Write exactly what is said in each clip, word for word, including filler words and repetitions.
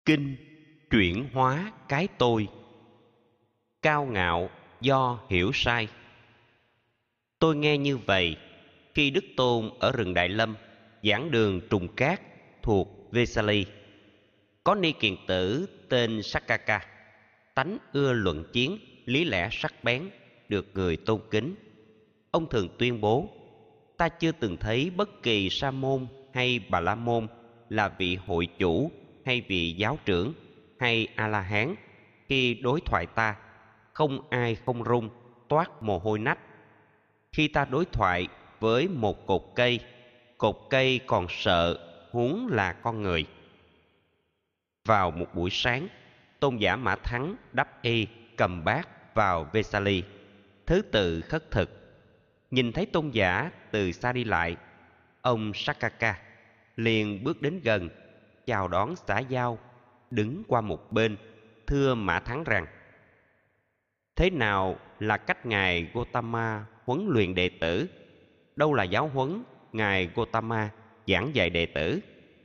Kinh chuyển hóa cái tôi. Cao ngạo do hiểu sai. Tôi nghe như vậy khi Đức Tôn ở rừng Đại Lâm giảng đường Trùng Cát thuộc Vesali. Có ni kiền tử tên Sakkaka, tánh ưa luận chiến, lý lẽ sắc bén, được người tôn kính. Ông thường tuyên bố: ta chưa từng thấy bất kỳ sa môn hay bà la môn, là vị hội chủ hay vị giáo trưởng hay a la hán, khi đối thoại ta không ai không run toát mồ hôi nách. Khi ta đối thoại với một cột cây, cột cây còn sợ, huống là con người. Vào một buổi sáng, tôn giả Mã Thắng đắp y cầm bát vào Vesali, thứ tự khất thực. Nhìn thấy tôn giả từ xa đi lại, ông Sakkaka liền bước đến gần, chào đón xã giao, đứng qua một bên, thưa Mã Thắng rằng: thế nào là cách ngài Gotama huấn luyện đệ tử? Đâu là giáo huấn ngài Gotama giảng dạy đệ tử?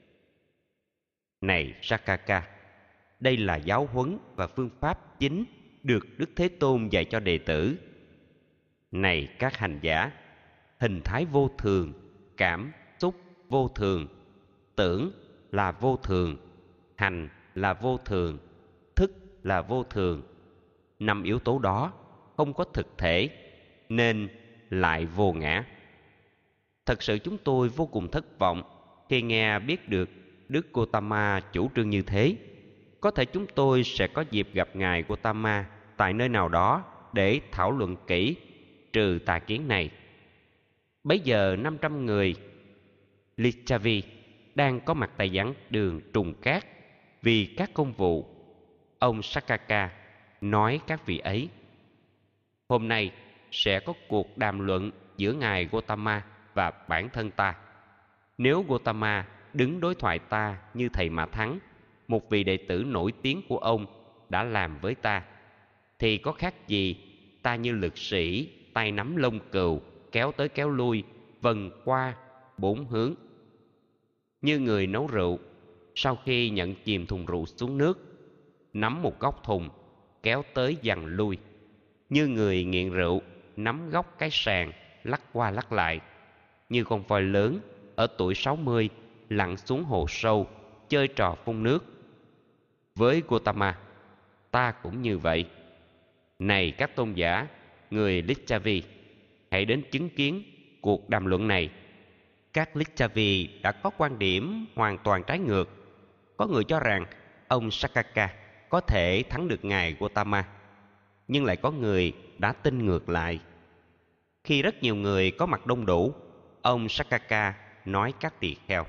Này Sakkaka, đây là giáo huấn và phương pháp chính được Đức Thế Tôn dạy cho đệ tử. Này các hành giả, hình thái vô thường, cảm xúc vô thường, tưởng là vô thường, hành là vô thường, thức là vô thường. Năm yếu tố đó không có thực thể nên lại vô ngã. Thật sự chúng tôi vô cùng thất vọng khi nghe biết được Đức Gotama chủ trương như thế. Có thể chúng tôi sẽ có dịp gặp ngài Gotama tại nơi nào đó để thảo luận kỹ trừ tà kiến này. Bấy giờ năm trăm người Licchavi đang có mặt tại giảng đường Trùng Cát vì các công vụ. Ông Sakkaka nói các vị ấy: hôm nay sẽ có cuộc đàm luận giữa ngài Gotama và bản thân ta. Nếu Gotama đứng đối thoại ta như thầy Mã Thắng, một vị đệ tử nổi tiếng của ông, đã làm với ta, thì có khác gì ta như lực sĩ tay nắm lông cừu, kéo tới kéo lui, vần qua bốn hướng. Như người nấu rượu, sau khi nhận chìm thùng rượu xuống nước, nắm một góc thùng, kéo tới dằn lui. Như người nghiện rượu, nắm góc cái sàn, lắc qua lắc lại. Như con voi lớn ở tuổi sáu mươi lặn xuống hồ sâu, chơi trò phun nước. Với Gotama, ta cũng như vậy. Này các tôn giả, người Licchavi, hãy đến chứng kiến cuộc đàm luận này. Các Licchavi đã có quan điểm hoàn toàn trái ngược. Có người cho rằng ông Sakkaka có thể thắng được ngài Gotama, nhưng lại có người đã tin ngược lại. Khi rất nhiều người có mặt đông đủ, ông Sakkaka nói các tỳ kheo: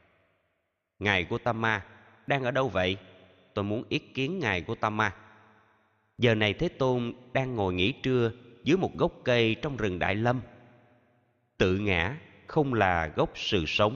ngài Gotama đang ở đâu vậy? Tôi muốn yết kiến ngài Gotama. Giờ này Thế Tôn đang ngồi nghỉ trưa dưới một gốc cây trong rừng Đại Lâm. Tự ngã không là gốc sự sống.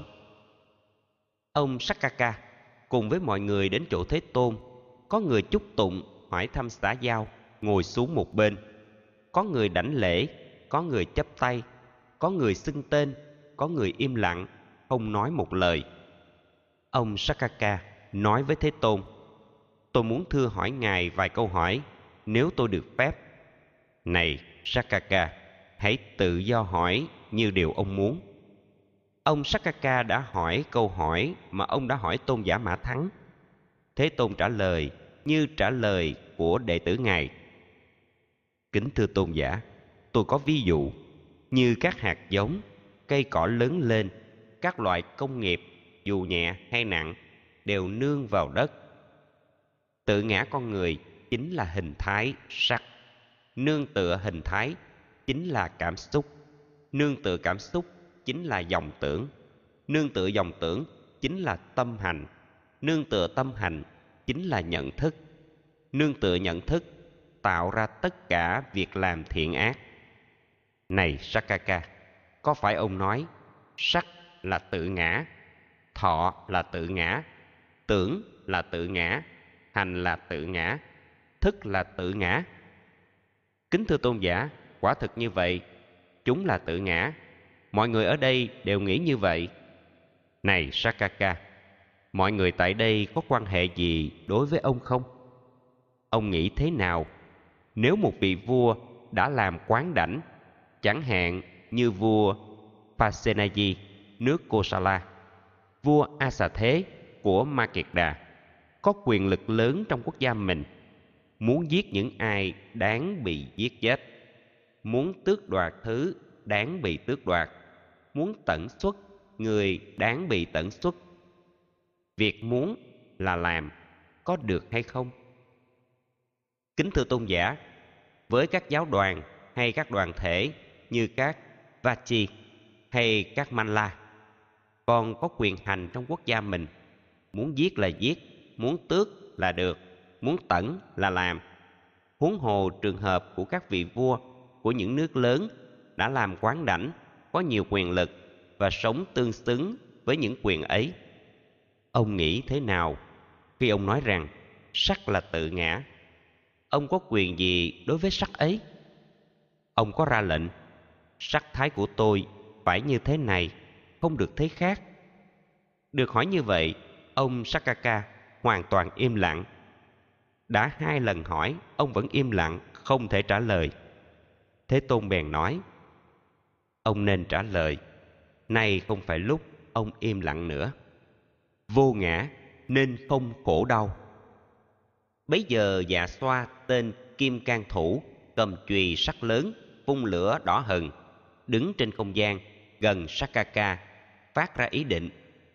Ông Sakkaka cùng với mọi người đến chỗ Thế Tôn. Có người chúc tụng, hỏi thăm xã giao, ngồi xuống một bên. Có người đảnh lễ, có người chắp tay, có người xưng tên, có người im lặng, không nói một lời. Ông Sakkaka nói với Thế Tôn: tôi muốn thưa hỏi ngài vài câu hỏi, nếu tôi được phép. Này Sakkaka, hãy tự do hỏi như điều ông muốn. Ông Sakkaka đã hỏi câu hỏi mà ông đã hỏi tôn giả Mã Thắng. Thế Tôn trả lời như trả lời của đệ tử ngài: kính thưa tôn giả, tôi có ví dụ như các hạt giống, cây cỏ lớn lên, các loại công nghiệp dù nhẹ hay nặng đều nương vào đất. Tự ngã con người chính là hình thái sắc, nương tựa hình thái chính là cảm xúc, nương tựa cảm xúc chính là dòng tưởng, nương tựa dòng tưởng chính là tâm hành, nương tựa tâm hành chính là nhận thức, nương tựa nhận thức tạo ra tất cả việc làm thiện ác. Này Sakkaka, có phải ông nói sắc là tự ngã, thọ là tự ngã, tưởng là tự ngã, hành là tự ngã, thức là tự ngã? Kính thưa tôn giả, quả thực như vậy, chúng là tự ngã. Mọi người ở đây đều nghĩ như vậy. Này Sakkaka, mọi người tại đây có quan hệ gì đối với ông không? Ông nghĩ thế nào nếu một vị vua đã làm quán đảnh, chẳng hạn như vua Pasenadi nước Kosala, vua Asa Thế của Makeda, có quyền lực lớn trong quốc gia mình, muốn giết những ai đáng bị giết chết, muốn tước đoạt thứ đáng bị tước đoạt, muốn tẩn xuất người đáng bị tẩn xuất. Việc muốn là làm, có được hay không? Kính thưa tôn giả, với các giáo đoàn hay các đoàn thể như các Vachi hay các Manla, con có quyền hành trong quốc gia mình, muốn giết là giết, muốn tước là được, muốn tẩn là làm. Huống hồ trường hợp của các vị vua của những nước lớn đã làm quán đảnh, có nhiều quyền lực và sống tương xứng với những quyền ấy. Ông nghĩ thế nào khi ông nói rằng sắc là tự ngã? Ông có quyền gì đối với sắc ấy? Ông có ra lệnh sắc thái của tôi phải như thế này, không được thế khác. Được hỏi như vậy, ông Sakkaka hoàn toàn im lặng. Đã hai lần hỏi, ông vẫn im lặng, không thể trả lời. Thế Tôn bèn nói, ông nên trả lời, nay không phải lúc ông im lặng nữa. Vô ngã nên không khổ đau. Bấy giờ Dạ Xoa tên Kim Cang Thủ cầm chùy sắt lớn, phun lửa đỏ hừng, đứng trên không gian gần Sakkaka, phát ra ý định: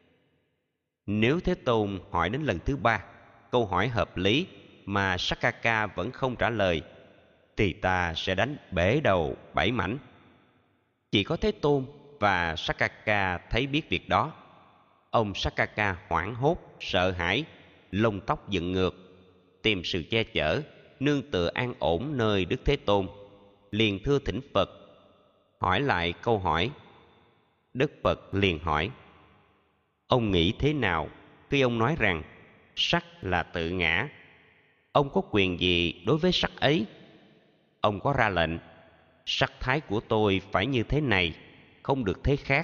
nếu Thế Tôn hỏi đến lần thứ ba, câu hỏi hợp lý mà Sakkaka vẫn không trả lời, thì ta sẽ đánh bể đầu bảy mảnh. Chỉ có Thế Tôn và Sakkaka thấy biết việc đó. Ông Sakkaka hoảng hốt, sợ hãi, lông tóc dựng ngược, tìm sự che chở, nương tựa an ổn nơi Đức Thế Tôn, liền thưa thỉnh Phật, hỏi lại câu hỏi. Đức Phật liền hỏi, ông nghĩ thế nào khi ông nói rằng sắc là tự ngã? Ông có quyền gì đối với sắc ấy? Ông có ra lệnh sắc thái của tôi phải như thế này, không được thế khác?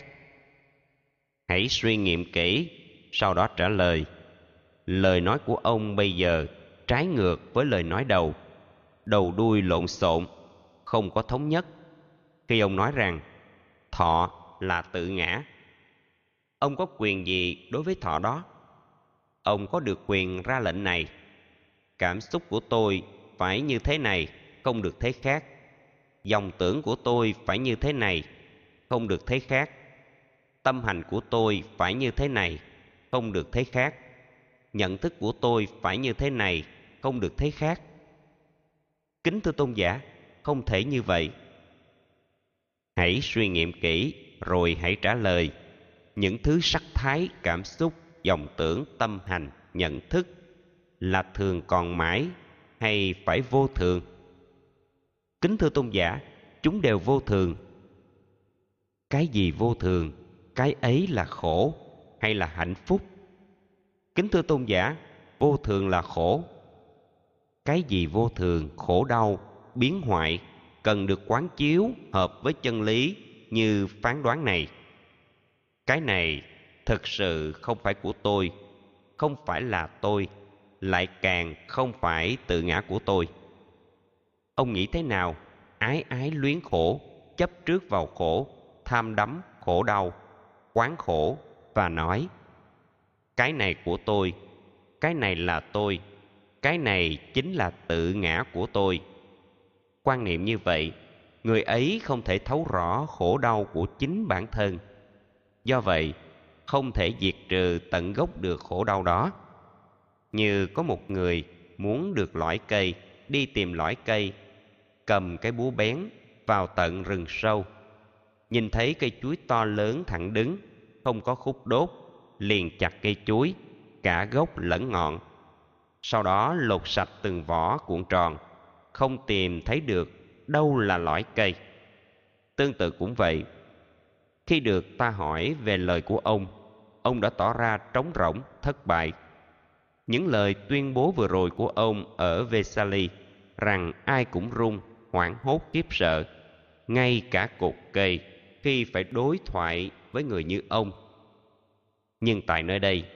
Hãy suy nghiệm kỹ, sau đó trả lời. Lời nói của ông bây giờ trái ngược với lời nói đầu, đầu đuôi lộn xộn, không có thống nhất. Khi ông nói rằng thọ là tự ngã, ông có quyền gì đối với thọ đó? Ông có được quyền ra lệnh này: cảm xúc của tôi phải như thế này, không được thế khác. Dòng tưởng của tôi phải như thế này, không được thế khác. Tâm hành của tôi phải như thế này, không được thế khác. Nhận thức của tôi phải như thế này, không được thế khác. Kính thưa tôn giả, không thể như vậy. Hãy suy nghiệm kỹ rồi hãy trả lời. Những thứ sắc thái, cảm xúc, dòng tưởng, tâm hành, nhận thức là thường còn mãi hay phải vô thường? Kính thưa tôn giả, chúng đều vô thường. Cái gì vô thường, cái ấy là khổ hay là hạnh phúc? Kính thưa tôn giả, vô thường là khổ. Cái gì vô thường, khổ đau, biến hoại cần được quán chiếu hợp với chân lý như phán đoán này. Cái này thực sự không phải của tôi, không phải là tôi, lại càng không phải tự ngã của tôi. Ông nghĩ thế nào? Ái ái luyến khổ, chấp trước vào khổ, tham đắm khổ đau, quán khổ và nói: cái này của tôi, cái này là tôi, cái này chính là tự ngã của tôi. Quan niệm như vậy, người ấy không thể thấu rõ khổ đau của chính bản thân. Do vậy, không thể diệt trừ tận gốc được khổ đau đó. Như có một người muốn được lõi cây, đi tìm lõi cây, cầm cái búa bén vào tận rừng sâu, nhìn thấy cây chuối to lớn thẳng đứng, không có khúc đốt, liền chặt cây chuối, cả gốc lẫn ngọn. Sau đó lột sạch từng vỏ cuộn tròn, không tìm thấy được đâu là lõi cây. Tương tự cũng vậy, khi được ta hỏi về lời của ông, ông đã tỏ ra trống rỗng, thất bại. Những lời tuyên bố vừa rồi của ông ở Vesali rằng ai cũng run, hoảng hốt khiếp sợ, ngay cả cột cây khi phải đối thoại với người như ông. Nhưng tại nơi đây,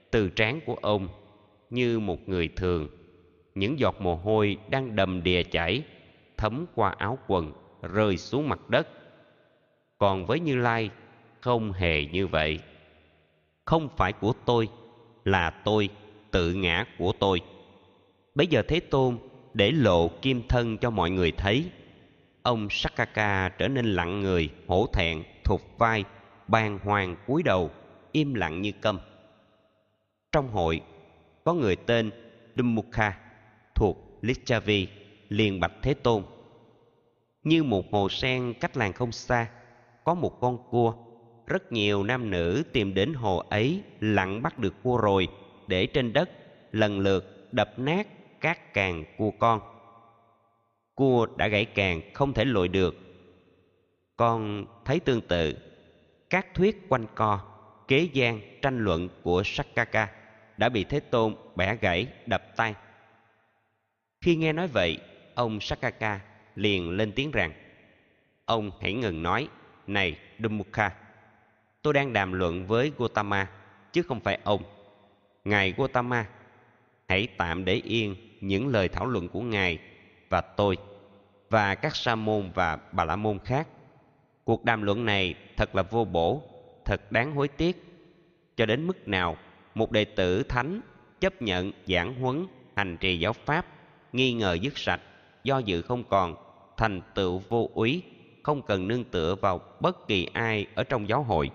Từ trán của ông, như một người thường, những giọt mồ hôi đang đầm đìa chảy, thấm qua áo quần, rơi xuống mặt đất. Còn với Như Lai, không hề như vậy. Không phải của tôi, là tôi, tự ngã của tôi. Bấy giờ Thế Tôn để lộ kim thân cho mọi người thấy. Ông Sakkaka trở nên lặng người, hổ thẹn, thụt vai, bàng hoàng cúi đầu, im lặng như câm. Trong hội có người tên Dhammukha thuộc Licchavi liền bạch Thế Tôn: như một hồ sen cách làng không xa, có một con cua. Rất nhiều nam nữ tìm đến hồ ấy, lặn bắt được cua rồi, để trên đất lần lượt đập nát các càng cua con. Cua đã gãy càng, không thể lội được. Con thấy tương tự, các thuyết quanh co, kế gian, tranh luận của Sakkaka đã bị Thế Tôn bẻ gãy, đập tan. Khi nghe nói vậy, ông Sakkaka liền lên tiếng rằng: ông hãy ngừng nói. Này Dhammukha, tôi đang đàm luận với Gotama, chứ không phải ông. Ngài Gotama, hãy tạm để yên những lời thảo luận của ngài và tôi và các sa môn và bà la môn khác. Cuộc đàm luận này thật là vô bổ, thật đáng hối tiếc. Cho đến mức nào một đệ tử thánh chấp nhận giảng huấn, hành trì giáo pháp, nghi ngờ dứt sạch, do dự không còn, thành tựu vô úy, không cần nương tựa vào bất kỳ ai ở trong giáo hội.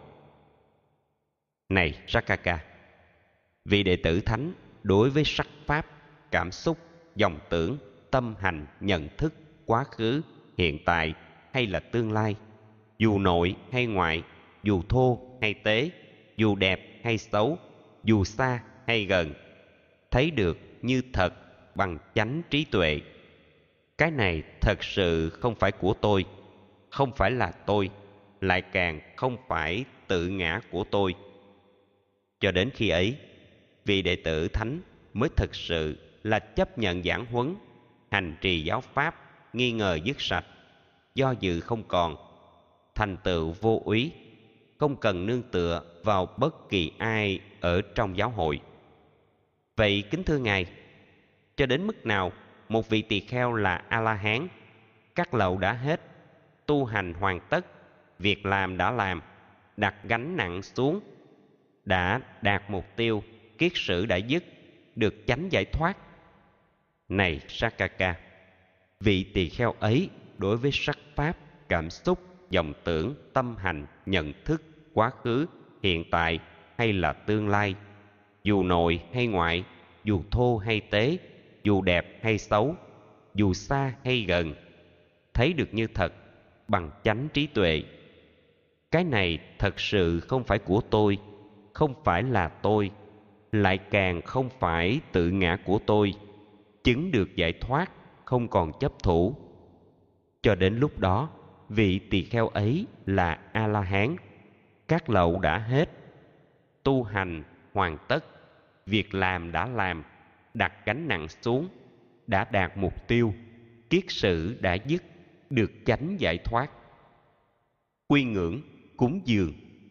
Này Sakkaka, vị đệ tử thánh đối với sắc pháp, cảm xúc, dòng tưởng, tâm hành, nhận thức, quá khứ, hiện tại hay là tương lai, dù nội hay ngoại, dù thô hay tế, dù đẹp hay xấu, dù xa hay gần, thấy được như thật bằng chánh trí tuệ. Cái này thật sự không phải của tôi, không phải là tôi, lại càng không phải tự ngã của tôi. Cho đến khi ấy, vị đệ tử thánh mới thực sự là chấp nhận giảng huấn, hành trì giáo pháp, nghi ngờ dứt sạch, do dự không còn, thành tựu vô úy, không cần nương tựa vào bất kỳ ai ở trong giáo hội. Vậy kính thưa ngài, cho đến mức nào một vị tỳ kheo là a la hán, các lậu đã hết, tu hành hoàn tất, việc làm đã làm, đặt gánh nặng xuống, đã đạt mục tiêu, kiết sử đã dứt, được chánh giải thoát? Này Sakkaka, vị tỳ kheo ấy đối với sắc pháp, cảm xúc, dòng tưởng, tâm hành, nhận thức, quá khứ, hiện tại hay là tương lai, dù nội hay ngoại, dù thô hay tế, dù đẹp hay xấu, dù xa hay gần, thấy được như thật bằng chánh trí tuệ. Cái này thật sự không phải của tôi, không phải là tôi, lại càng không phải tự ngã của tôi, chứng được giải thoát, không còn chấp thủ. Cho đến lúc đó, vị tỳ kheo ấy là a la hán, các lậu đã hết, tu hành hoàn tất, việc làm đã làm, đặt gánh nặng xuống, đã đạt mục tiêu, kiết sử đã dứt, được chánh giải thoát. Quy ngưỡng, cúng dường.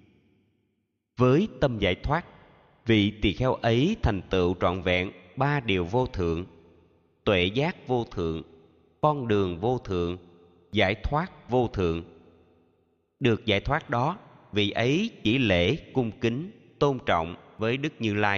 Với tâm giải thoát, vị tỳ kheo ấy thành tựu trọn vẹn ba điều vô thượng: tuệ giác vô thượng, con đường vô thượng, giải thoát vô thượng. Được giải thoát đó, vị ấy chỉ lễ cung kính, tôn trọng với Đức Như Lai.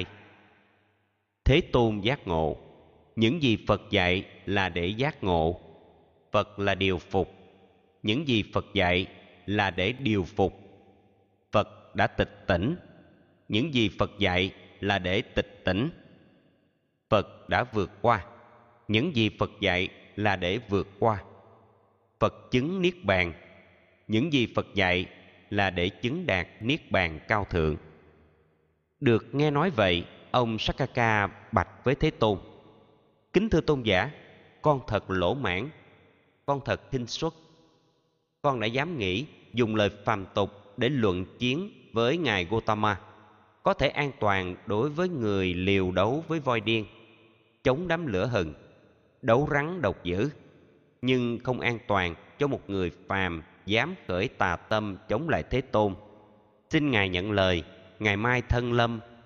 Thế Tôn giác ngộ, những gì Phật dạy là để giác ngộ. Phật là điều phục, những gì Phật dạy là để điều phục. Phật đã tịch tỉnh, những gì Phật dạy là để tịch tỉnh. Phật đã vượt qua, những gì Phật dạy là để vượt qua. Phật chứng niết bàn, những gì Phật dạy là để chứng đạt niết bàn cao thượng. Được nghe nói vậy, ông Sakkaka bạch với Thế Tôn: kính thưa tôn giả, con thật lỗ mãn, con thật khinh suất. Con đã dám nghĩ dùng lời phàm tục để luận chiến với ngài Gotama, có thể an toàn đối với người liều đấu với voi điên, chống đám lửa hừng, đấu rắn độc dữ, nhưng không an toàn cho một người phàm dám khởi tà tâm chống lại Thế Tôn. Xin ngài nhận lời, ngày mai thân lâm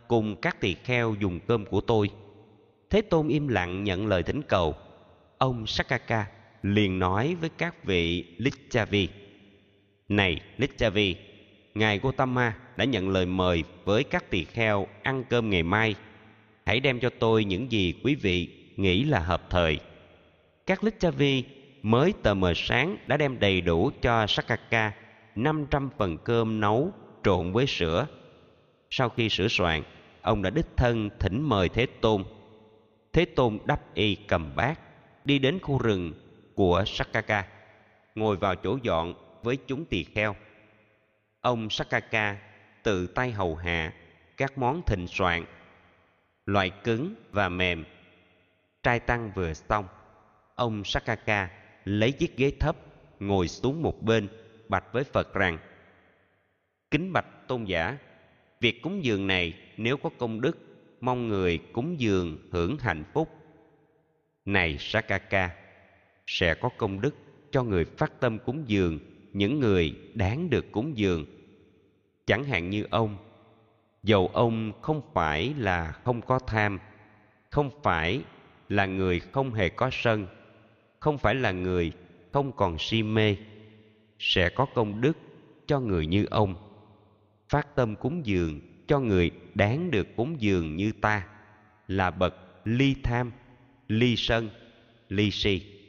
cùng các tỳ kheo dùng cơm của tôi. Thế Tôn im lặng nhận lời thỉnh cầu. Ông Sakkaka liền nói với các vị Licchavi: Này Licchavi, ngài Gotama đã nhận lời mời với các tỳ kheo ăn cơm ngày mai. Hãy đem cho tôi những gì quý vị nghĩ là hợp thời. Các Licchavi mới tờ mờ sáng đã đem đầy đủ cho Sakkaka năm trăm phần cơm nấu trộn với sữa. Sau khi sửa soạn, ông đã đích thân thỉnh mời Thế Tôn. Thế Tôn đắp y cầm bát, đi đến khu rừng của Sakkaka, ngồi vào chỗ dọn với chúng tỳ kheo. Ông Sakkaka tự tay hầu hạ các món thịnh soạn, loại cứng và mềm. Trai tăng vừa xong, ông Sakkaka lấy chiếc ghế thấp ngồi xuống một bên, bạch với Phật rằng: Kính bạch tôn giả, việc cúng dường này nếu có công đức, mong người cúng dường hưởng hạnh phúc. Này Sakkaka, sẽ có công đức cho người phát tâm cúng dường những người đáng được cúng dường. Chẳng hạn như ông, dầu ông không phải là không có tham, không phải là người không hề có sân, không phải là người không còn si mê, sẽ có công đức cho người như ông. Phát tâm cúng dường cho người đáng được cúng dường như ta, là bậc ly tham, ly sân, ly si.